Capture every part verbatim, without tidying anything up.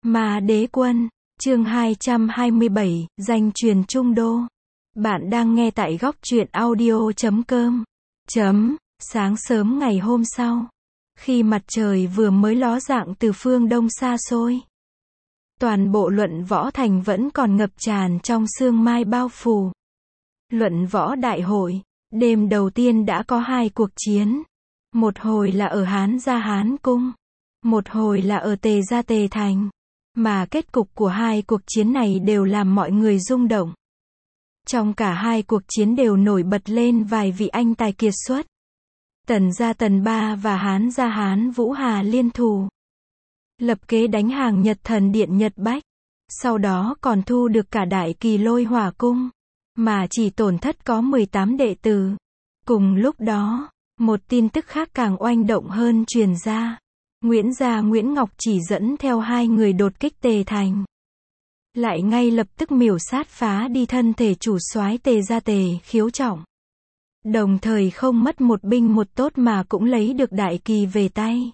Ma Đế Quân, chương hai trăm hai mươi bảy, danh truyền Trung Đô. Bạn đang nghe tại góc truyện audio chấm com. Chấm, sáng sớm ngày hôm sau, khi mặt trời vừa mới ló dạng từ phương đông xa xôi, toàn bộ luận võ thành vẫn còn ngập tràn trong sương mai bao phủ. Luận võ đại hội, đêm đầu tiên đã có hai cuộc chiến. Một hồi là ở Hán Gia Hán Cung, một hồi là ở Tề Gia Tề Thành. Mà kết cục của hai cuộc chiến này đều làm mọi người rung động. Trong cả hai cuộc chiến đều nổi bật lên vài vị anh tài kiệt xuất. Tần Gia Tần Ba và Hán Gia Hán Vũ Hà liên thủ, lập kế đánh hàng Nhật Thần Điện Nhật Bách. Sau đó còn thu được cả Đại Kỳ Lôi Hỏa Cung, mà chỉ tổn thất có mười tám đệ tử. Cùng lúc đó, một tin tức khác càng oanh động hơn truyền ra. Nguyễn Gia Nguyễn Ngọc chỉ dẫn theo hai người đột kích Tề Thành, lại ngay lập tức miểu sát phá đi thân thể chủ soái Tề Gia Tề Khiếu Trọng. Đồng thời không mất một binh một tốt mà cũng lấy được đại kỳ về tay.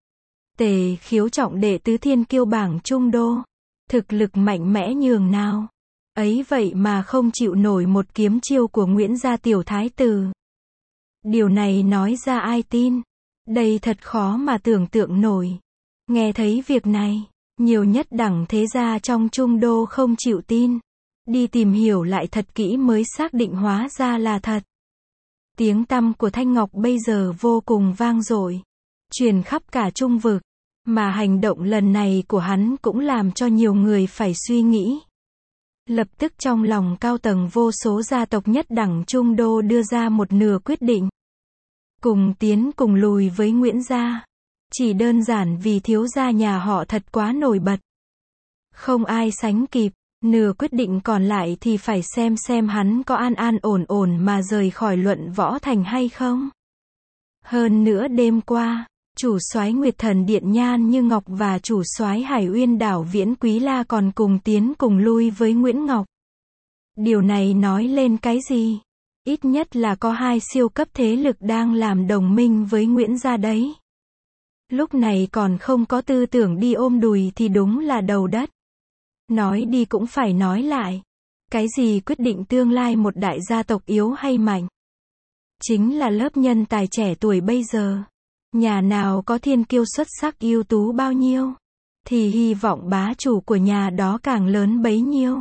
Tề Khiếu Trọng đệ tứ thiên kiêu bảng Trung Đô, thực lực mạnh mẽ nhường nào. Ấy vậy mà không chịu nổi một kiếm chiêu của Nguyễn Gia Tiểu Thái Tử. Điều này nói ra ai tin? Đây thật khó mà tưởng tượng nổi. Nghe thấy việc này, nhiều nhất đẳng thế gia trong Trung Đô không chịu tin. Đi tìm hiểu lại thật kỹ mới xác định hóa ra là thật. Tiếng tăm của Thanh Ngọc bây giờ vô cùng vang dội, truyền khắp cả Trung vực. Mà hành động lần này của hắn cũng làm cho nhiều người phải suy nghĩ. Lập tức trong lòng cao tầng vô số gia tộc nhất đẳng Trung Đô đưa ra một nửa quyết định. Cùng tiến cùng lùi với Nguyễn Gia. Chỉ đơn giản vì thiếu gia nhà họ thật quá nổi bật, không ai sánh kịp. Nửa quyết định còn lại thì phải xem xem hắn có an an ổn ổn mà rời khỏi luận võ thành hay không. Hơn nữa đêm qua, chủ soái Nguyệt Thần Điện Nhan Như Ngọc và chủ soái Hải Uyên Đảo Viễn Quý La còn cùng tiến cùng lui với Nguyễn Ngọc. Điều này nói lên cái gì? Ít nhất là có hai siêu cấp thế lực đang làm đồng minh với Nguyễn Gia đấy. Lúc này còn không có tư tưởng đi ôm đùi thì đúng là đầu đất. Nói đi cũng phải nói lại. Cái gì quyết định tương lai một đại gia tộc yếu hay mạnh? Chính là lớp nhân tài trẻ tuổi bây giờ. Nhà nào có thiên kiêu xuất sắc ưu tú bao nhiêu, thì hy vọng bá chủ của nhà đó càng lớn bấy nhiêu.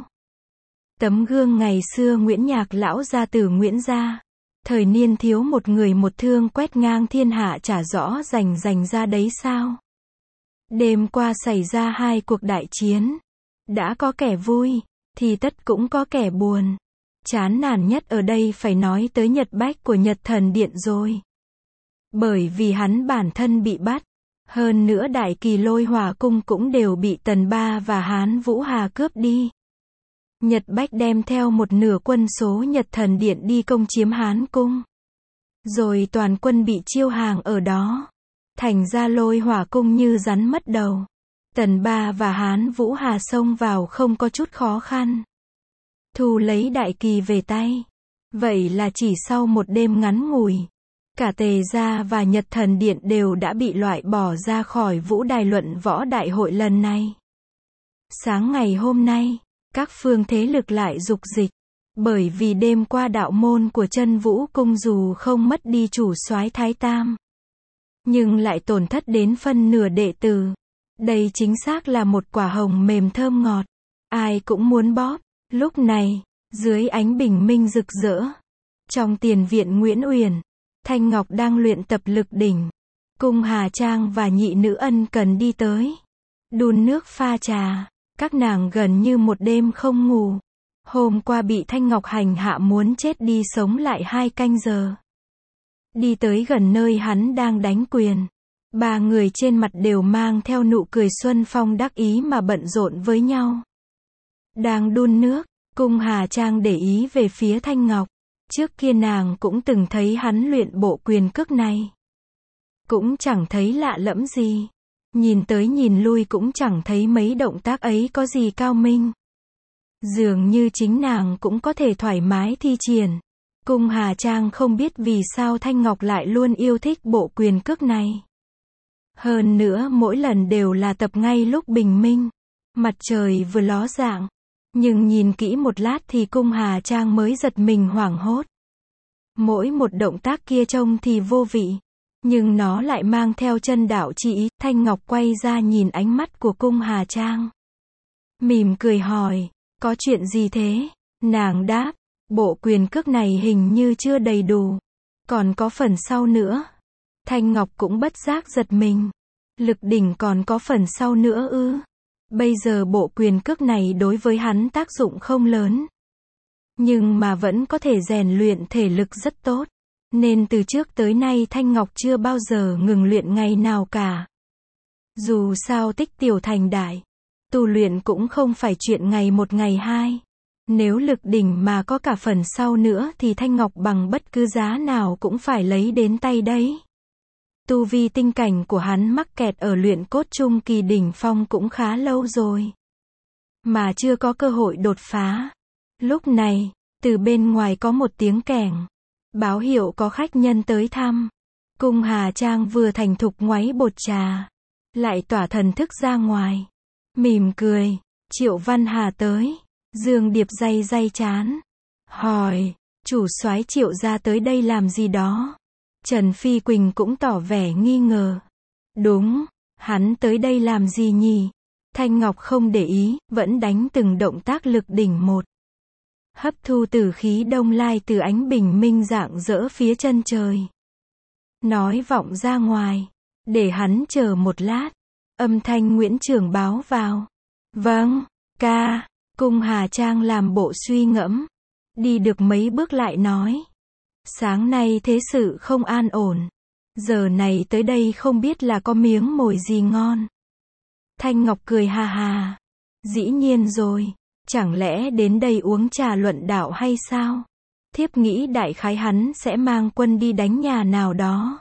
Tấm gương ngày xưa Nguyễn Nhạc lão gia tử Nguyễn Gia, thời niên thiếu một người một thương quét ngang thiên hạ chả rõ rành rành ra đấy sao. Đêm qua xảy ra hai cuộc đại chiến, đã có kẻ vui, thì tất cũng có kẻ buồn. Chán nản nhất ở đây phải nói tới Nhật Bách của Nhật Thần Điện rồi. Bởi vì hắn bản thân bị bắt, hơn nữa Đại Kỳ Lôi Hỏa Cung cũng đều bị Tần Ba và Hán Vũ Hà cướp đi. Nhật Bách đem theo một nửa quân số Nhật Thần Điện đi công chiếm Hán Cung, rồi toàn quân bị chiêu hàng ở đó. Thành ra Lôi Hỏa Cung như rắn mất đầu. Tần Ba và Hán Vũ Hà xông vào không có chút khó khăn, thu lấy đại kỳ về tay. Vậy là chỉ sau một đêm ngắn ngủi, cả Tề Gia và Nhật Thần Điện đều đã bị loại bỏ ra khỏi vũ đài luận võ đại hội lần này. Sáng ngày hôm nay, các phương thế lực lại dục dịch, bởi vì đêm qua đạo môn của Chân Vũ Cung dù không mất đi chủ soái Thái Tam, nhưng lại tổn thất đến phân nửa đệ tử. Đây chính xác là một quả hồng mềm thơm ngọt, ai cũng muốn bóp. Lúc này, dưới ánh bình minh rực rỡ, trong tiền viện Nguyễn Uyển, Thanh Ngọc đang luyện tập lực đỉnh. Cung Hà Trang và nhị nữ ân cần đi tới, đun nước pha trà. Các nàng gần như một đêm không ngủ. Hôm qua bị Thanh Ngọc hành hạ muốn chết đi sống lại hai canh giờ. Đi tới gần nơi hắn đang đánh quyền, ba người trên mặt đều mang theo nụ cười xuân phong đắc ý mà bận rộn với nhau. Đang đun nước, Cung Hà Trang để ý về phía Thanh Ngọc. Trước kia nàng cũng từng thấy hắn luyện bộ quyền cước này, cũng chẳng thấy lạ lẫm gì. Nhìn tới nhìn lui cũng chẳng thấy mấy động tác ấy có gì cao minh. Dường như chính nàng cũng có thể thoải mái thi triển. Cung Hà Trang không biết vì sao Thanh Ngọc lại luôn yêu thích bộ quyền cước này. Hơn nữa mỗi lần đều là tập ngay lúc bình minh. Mặt trời vừa ló dạng. Nhưng nhìn kỹ một lát thì Cung Hà Trang mới giật mình hoảng hốt. Mỗi một động tác kia trông thì vô vị. Nhưng nó lại mang theo chân đạo chi ý. Thanh Ngọc quay ra nhìn ánh mắt của Cung Hà Trang. Mỉm cười hỏi, có chuyện gì thế? Nàng đáp, bộ quyền cước này hình như chưa đầy đủ. Còn có phần sau nữa. Thanh Ngọc cũng bất giác giật mình. Lực đỉnh còn có phần sau nữa ư? Bây giờ bộ quyền cước này đối với hắn tác dụng không lớn. Nhưng mà vẫn có thể rèn luyện thể lực rất tốt. Nên từ trước tới nay Thanh Ngọc chưa bao giờ ngừng luyện ngày nào cả. Dù sao tích tiểu thành đại. Tu luyện cũng không phải chuyện ngày một ngày hai. Nếu lực đỉnh mà có cả phần sau nữa thì Thanh Ngọc bằng bất cứ giá nào cũng phải lấy đến tay đấy. Tu vi tinh cảnh của hắn mắc kẹt ở luyện cốt trung kỳ đỉnh phong cũng khá lâu rồi. Mà chưa có cơ hội đột phá. Lúc này, từ bên ngoài có một tiếng kẻng. Báo hiệu có khách nhân tới thăm. Cung Hà Trang vừa thành thục ngoáy bột trà. Lại tỏa thần thức ra ngoài. Mỉm cười. Triệu Văn Hà tới. Dương Điệp day day chán. Hỏi. Chủ soái Triệu gia tới đây làm gì đó? Trần Phi Quỳnh cũng tỏ vẻ nghi ngờ. Đúng. Hắn tới đây làm gì nhỉ? Thanh Ngọc không để ý. Vẫn đánh từng động tác lực đỉnh một. Hấp thu tử khí đông lai từ ánh bình minh rạng rỡ phía chân trời. Nói vọng ra ngoài. Để hắn chờ một lát. Âm thanh Nguyễn Trường báo vào. Vâng, ca. Cung Hà Trang làm bộ suy ngẫm. Đi được mấy bước lại nói. Sáng nay thế sự không an ổn. Giờ này tới đây không biết là có miếng mồi gì ngon. Thanh Ngọc cười hà hà. Dĩ nhiên rồi. Chẳng lẽ đến đây uống trà luận đạo hay sao? Thiếp nghĩ đại khái hắn sẽ mang quân đi đánh nhà nào đó.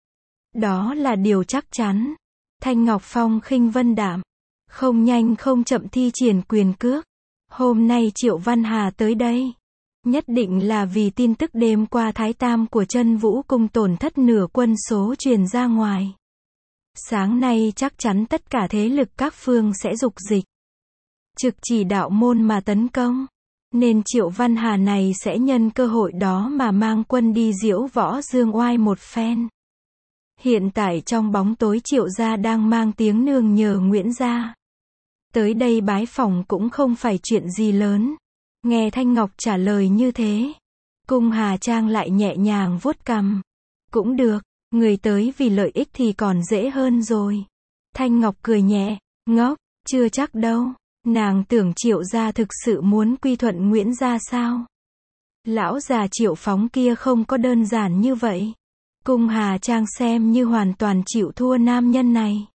Đó là điều chắc chắn. Thanh Ngọc phong khinh vân đạm. Không nhanh không chậm thi triển quyền cước. Hôm nay Triệu Văn Hà tới đây. Nhất định là vì tin tức đêm qua Thái Tam của Chân Vũ Cung tổn thất nửa quân số truyền ra ngoài. Sáng nay chắc chắn tất cả thế lực các phương sẽ dục dịch. Trực chỉ đạo môn mà tấn công. Nên Triệu Văn Hà này sẽ nhân cơ hội đó mà mang quân đi diễu võ dương oai một phen. Hiện tại trong bóng tối Triệu gia đang mang tiếng nương nhờ Nguyễn gia. Tới đây bái phỏng cũng không phải chuyện gì lớn. Nghe Thanh Ngọc trả lời như thế. Cung Hà Trang lại nhẹ nhàng vuốt cằm. Cũng được, người tới vì lợi ích thì còn dễ hơn rồi. Thanh Ngọc cười nhẹ, ngốc, chưa chắc đâu. Nàng tưởng Triệu gia thực sự muốn quy thuận Nguyễn gia sao? Lão già Triệu Phóng kia không có đơn giản như vậy. Cung Hà Trang xem như hoàn toàn chịu thua nam nhân này.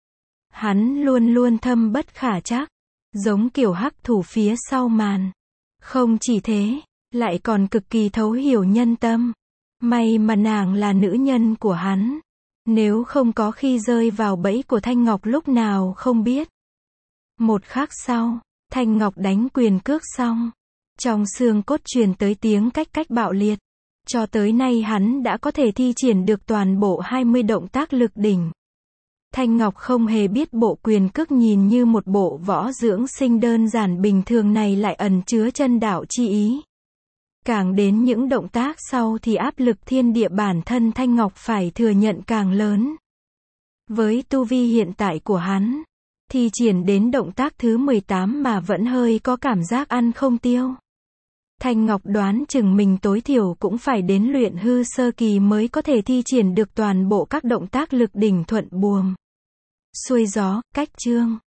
Hắn luôn luôn thâm bất khả trắc, giống kiểu hắc thủ phía sau màn. Không chỉ thế, lại còn cực kỳ thấu hiểu nhân tâm. May mà nàng là nữ nhân của hắn. Nếu không có khi rơi vào bẫy của Thanh Ngọc lúc nào không biết. Một khắc sau, Thanh Ngọc đánh quyền cước xong. Trong xương cốt truyền tới tiếng cách cách bạo liệt. Cho tới nay hắn đã có thể thi triển được toàn bộ hai mươi động tác lực đỉnh. Thanh Ngọc không hề biết bộ quyền cước nhìn như một bộ võ dưỡng sinh đơn giản bình thường này lại ẩn chứa chân đạo chi ý. Càng đến những động tác sau thì áp lực thiên địa bản thân Thanh Ngọc phải thừa nhận càng lớn. Với tu vi hiện tại của hắn, thi triển đến động tác thứ mười tám mà vẫn hơi có cảm giác ăn không tiêu. Thanh Ngọc đoán chừng mình tối thiểu cũng phải đến luyện hư sơ kỳ mới có thể thi triển được toàn bộ các động tác lực đỉnh thuận buồm xuôi gió, cách chương.